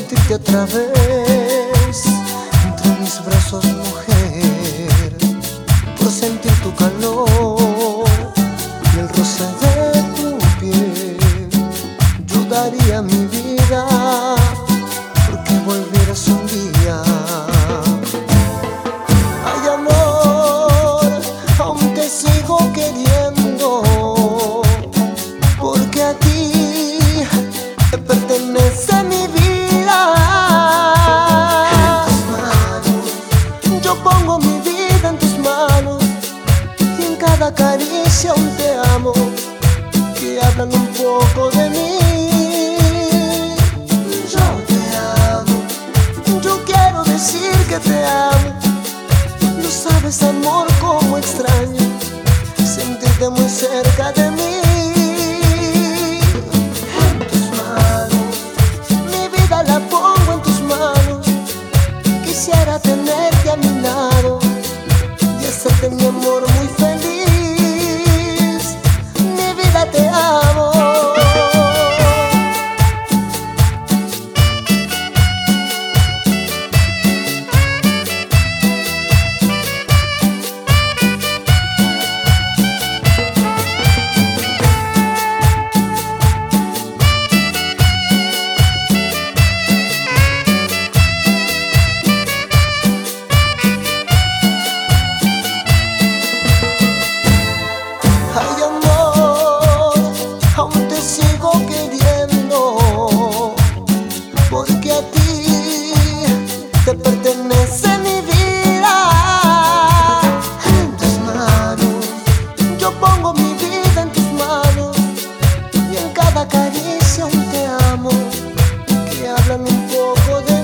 sentirte otra vez entre mis brazos, mujer, por sentir tu calor y el roce de tu piel. Yo daría mi vida porque volvieras un día. Ay, amor, aún te sigo queriendo, porque a ti te pertenece mi vida. En tus manos, yo pongo mi vida en tus manos, y en cada caricia un te amo que hablan un poco de mí. Yo te amo, yo quiero decir que te amo. No sabes, amor, cómo extraño sentirte muy cerca de mí. La pongo en tus manos. Quisiera tenerte a mi lado y hacerte, mi amor, muy feliz. Mi vida, te amo. Sigo queriendo, porque a ti te pertenece mi vida. En tus manos, yo pongo mi vida en tus manos, y en cada caricia un te amo que hablan un poco de